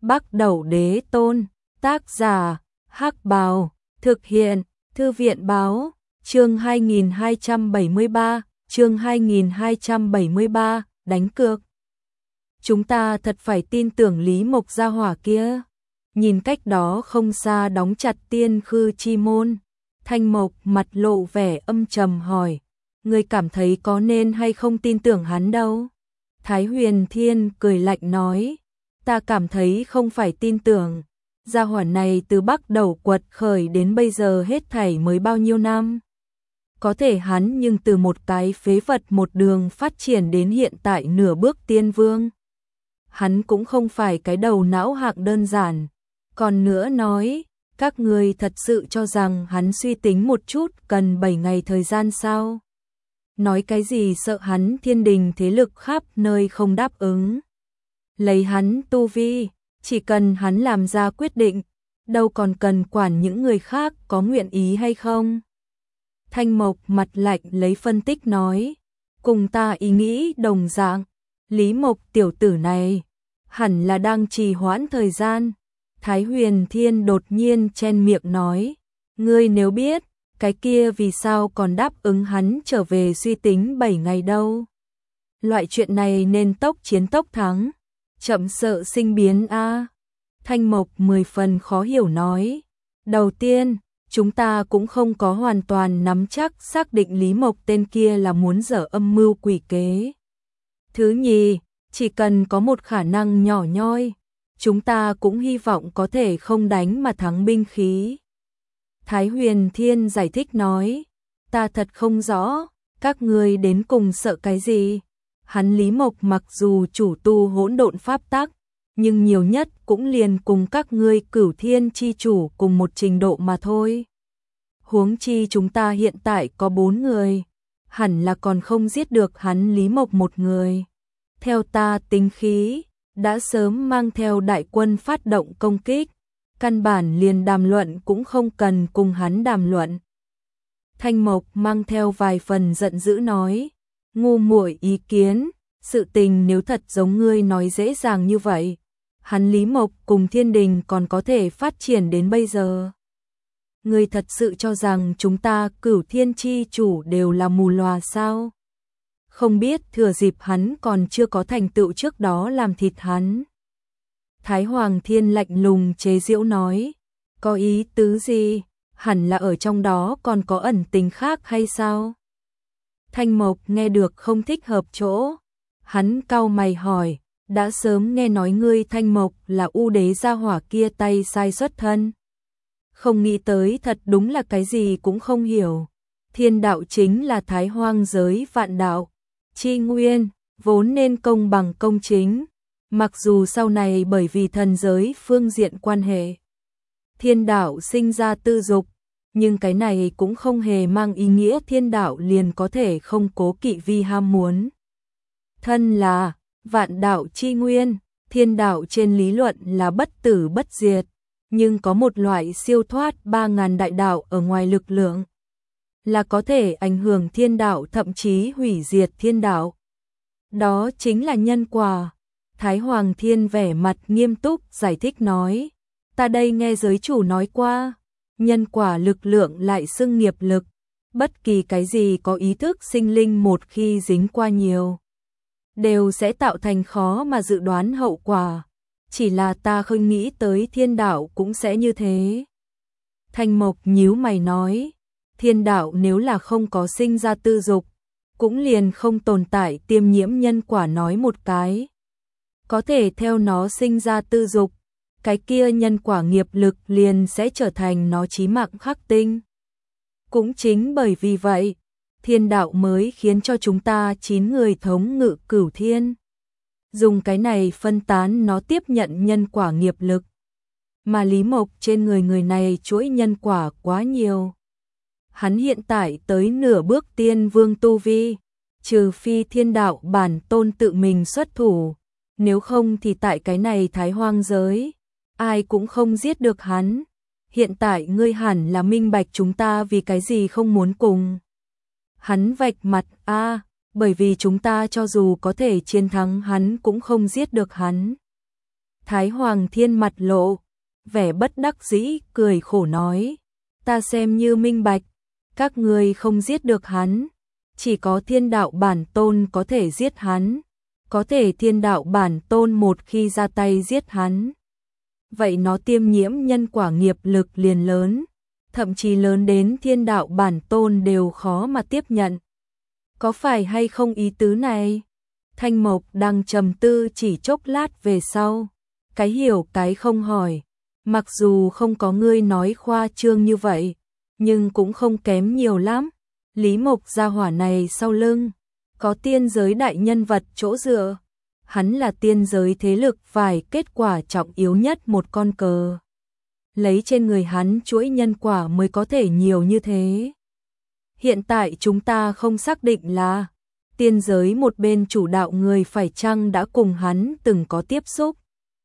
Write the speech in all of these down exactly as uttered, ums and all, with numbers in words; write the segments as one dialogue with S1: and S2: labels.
S1: Bắc Đẩu Đế Tôn, tác giả, Hắc Bào, thực hiện, Thư viện Báo, chương hai nghìn hai trăm bảy mươi ba, chương hai nghìn hai trăm bảy mươi ba, đánh cược. Chúng ta thật phải tin tưởng Lý Mộc gia hỏa kia. Nhìn cách đó không xa đóng chặt Tiên Khư chi môn, Thanh Mộc mặt lộ vẻ âm trầm hỏi, ngươi cảm thấy có nên hay không tin tưởng hắn đâu? Thái Huyền Thiên cười lạnh nói, ta cảm thấy không phải tin tưởng, gia hỏa này từ Bắc Đẩu quật khởi đến bây giờ hết thảy mới bao nhiêu năm. Có thể hắn nhưng từ một cái phế vật một đường phát triển đến hiện tại nửa bước tiên vương. Hắn cũng không phải cái đầu não hạng đơn giản. Còn nữa nói, các người thật sự cho rằng hắn suy tính một chút cần bảy ngày thời gian sao? Nói cái gì sợ hắn thiên đình thế lực khắp nơi không đáp ứng. Lấy hắn tu vi, chỉ cần hắn làm ra quyết định, đâu còn cần quản những người khác có nguyện ý hay không. Thanh Mộc mặt lạnh lấy phân tích nói, cùng ta ý nghĩ đồng dạng, Lý Mộc tiểu tử này, hẳn là đang trì hoãn thời gian. Thái Huyền Thiên đột nhiên chen miệng nói, ngươi nếu biết, cái kia vì sao còn đáp ứng hắn trở về suy tính bảy ngày đâu. Loại chuyện này nên tốc chiến tốc thắng, chậm sợ sinh biến a. Thanh Mộc mười phần khó hiểu nói, đầu tiên, chúng ta cũng không có hoàn toàn nắm chắc xác định Lý Mộc tên kia là muốn dở âm mưu quỷ kế. Thứ nhì, chỉ cần có một khả năng nhỏ nhoi, chúng ta cũng hy vọng có thể không đánh mà thắng binh khí. Thái Huyền Thiên giải thích nói, ta thật không rõ, các ngươi đến cùng sợ cái gì? Hắn Lý Mộc mặc dù chủ tu hỗn độn pháp tắc, nhưng nhiều nhất cũng liền cùng các ngươi Cửu Thiên chi chủ cùng một trình độ mà thôi. Huống chi chúng ta hiện tại có bốn người, hẳn là còn không giết được hắn Lý Mộc một người. Theo ta tính khí, đã sớm mang theo đại quân phát động công kích, căn bản liền đàm luận cũng không cần cùng hắn đàm luận. Thanh Mộc mang theo vài phần giận dữ nói, ngu muội ý kiến, sự tình nếu thật giống ngươi nói dễ dàng như vậy, hắn Lý Mộc cùng thiên đình còn có thể phát triển đến bây giờ. Ngươi thật sự cho rằng chúng ta Cửu Thiên chi chủ đều là mù lòa sao? Không biết thừa dịp hắn còn chưa có thành tựu trước đó làm thịt hắn. Thái Hoàng Thiên lạnh lùng chế giễu nói, có ý tứ gì, hẳn là ở trong đó còn có ẩn tình khác hay sao? Thanh Mộc nghe được không thích hợp chỗ, hắn cau mày hỏi, đã sớm nghe nói ngươi Thanh Mộc là U Đế gia hỏa kia tay sai xuất thân. Không nghĩ tới thật đúng là cái gì cũng không hiểu. Thiên đạo chính là Thái Hoang giới vạn đạo, chi nguyên, vốn nên công bằng công chính. Mặc dù sau này bởi vì thần giới phương diện quan hệ, thiên đạo sinh ra tư dục, nhưng cái này cũng không hề mang ý nghĩa thiên đạo liền có thể không cố kỵ vi ham muốn. Thân là vạn đạo chi nguyên, thiên đạo trên lý luận là bất tử bất diệt, nhưng có một loại siêu thoát ba ngàn đại đạo ở ngoài lực lượng, là có thể ảnh hưởng thiên đạo thậm chí hủy diệt thiên đạo. Đó chính là nhân quả. Thái Hoàng Thiên vẻ mặt nghiêm túc giải thích nói, ta đây nghe giới chủ nói qua, nhân quả lực lượng lại xưng nghiệp lực, bất kỳ cái gì có ý thức sinh linh một khi dính qua nhiều, đều sẽ tạo thành khó mà dự đoán hậu quả, chỉ là ta không nghĩ tới thiên đạo cũng sẽ như thế. Thanh Mộc nhíu mày nói, thiên đạo nếu là không có sinh ra tư dục, cũng liền không tồn tại tiêm nhiễm nhân quả nói một cái. Có thể theo nó sinh ra tư dục, cái kia nhân quả nghiệp lực liền sẽ trở thành nó chí mạng khắc tinh. Cũng chính bởi vì vậy, thiên đạo mới khiến cho chúng ta chín người thống ngự Cửu Thiên. Dùng cái này phân tán nó tiếp nhận nhân quả nghiệp lực. Mà Lý Mộc trên người người này chuỗi nhân quả quá nhiều. Hắn hiện tại tới nửa bước tiên vương tu vi, trừ phi thiên đạo bản tôn tự mình xuất thủ. Nếu không thì tại cái này Thái Hoang giới, ai cũng không giết được hắn. Hiện tại ngươi hẳn là minh bạch chúng ta vì cái gì không muốn cùng hắn vạch mặt a, bởi vì chúng ta cho dù có thể chiến thắng hắn cũng không giết được hắn. Thái Hoàng Thiên mặt lộ vẻ bất đắc dĩ, cười khổ nói, ta xem như minh bạch, các ngươi không giết được hắn, chỉ có Thiên Đạo Bản Tôn có thể giết hắn, có thể Thiên Đạo Bản Tôn một khi ra tay giết hắn, vậy nó tiêm nhiễm nhân quả nghiệp lực liền lớn, thậm chí lớn đến Thiên Đạo Bản Tôn đều khó mà tiếp nhận. Có phải hay không ý tứ này? Thanh Mộc đang trầm tư chỉ chốc lát về sau, cái hiểu cái không hỏi, mặc dù không có ngươi nói khoa trương như vậy, nhưng cũng không kém nhiều lắm. Lý Mộc gia hỏa này sau lưng có tiên giới đại nhân vật chỗ dựa, hắn là tiên giới thế lực phải kết quả trọng yếu nhất một con cờ. Lấy trên người hắn chuỗi nhân quả mới có thể nhiều như thế. Hiện tại chúng ta không xác định là tiên giới một bên chủ đạo người phải chăng đã cùng hắn từng có tiếp xúc.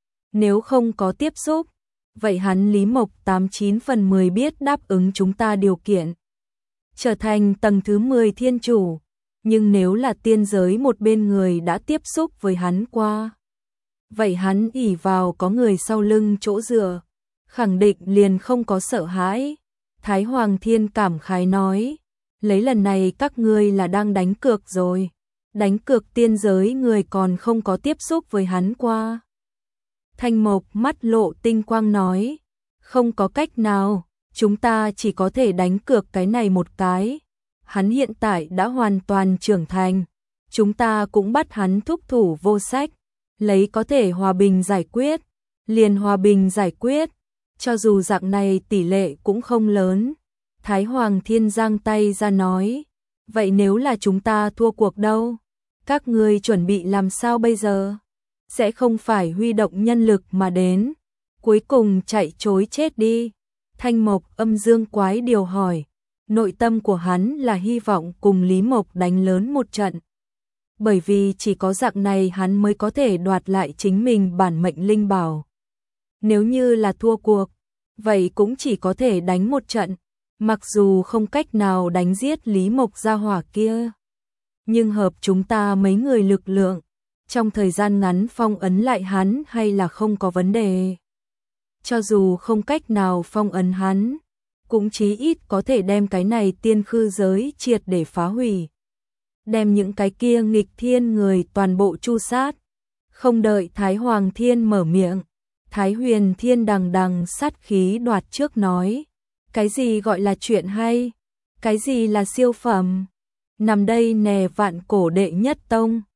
S1: Nếu không có tiếp xúc, vậy hắn Lý Mộc tám chín phần mười biết đáp ứng chúng ta điều kiện, trở thành tầng thứ mười thiên chủ. Nhưng nếu là tiên giới một bên người đã tiếp xúc với hắn qua, vậy hắn ỷ vào có người sau lưng chỗ dựa, khẳng định liền không có sợ hãi. Thái Hoàng Thiên cảm khái nói, lấy lần này các ngươi là đang đánh cược rồi, đánh cược tiên giới người còn không có tiếp xúc với hắn qua. Thanh Mộc mắt lộ tinh quang nói, không có cách nào, chúng ta chỉ có thể đánh cược cái này một cái. Hắn hiện tại đã hoàn toàn trưởng thành, chúng ta cũng bắt hắn thúc thủ vô sách, lấy có thể hòa bình giải quyết, liền hòa bình giải quyết, cho dù dạng này tỷ lệ cũng không lớn. Thái Hoàng Thiên giang tay ra nói, vậy nếu là chúng ta thua cuộc đâu? Các ngươi chuẩn bị làm sao bây giờ? Sẽ không phải huy động nhân lực mà đến, cuối cùng chạy trối chết đi. Thanh Mộc âm dương quái điều hỏi, nội tâm của hắn là hy vọng cùng Lý Mộc đánh lớn một trận. Bởi vì chỉ có dạng này hắn mới có thể đoạt lại chính mình bản mệnh linh bảo. Nếu như là thua cuộc, vậy cũng chỉ có thể đánh một trận, mặc dù không cách nào đánh giết Lý Mộc gia hỏa kia. Nhưng hợp chúng ta mấy người lực lượng, trong thời gian ngắn phong ấn lại hắn hay là không có vấn đề. Cho dù không cách nào phong ấn hắn, cũng chí ít có thể đem cái này tiên khư giới triệt để phá hủy. Đem những cái kia nghịch thiên người toàn bộ tru sát. Không đợi Thái Hoàng Thiên mở miệng, Thái Huyền Thiên đằng đằng sát khí đoạt trước nói, cái gì gọi là chuyện hay, cái gì là siêu phẩm, nằm đây nè vạn cổ đệ nhất tông,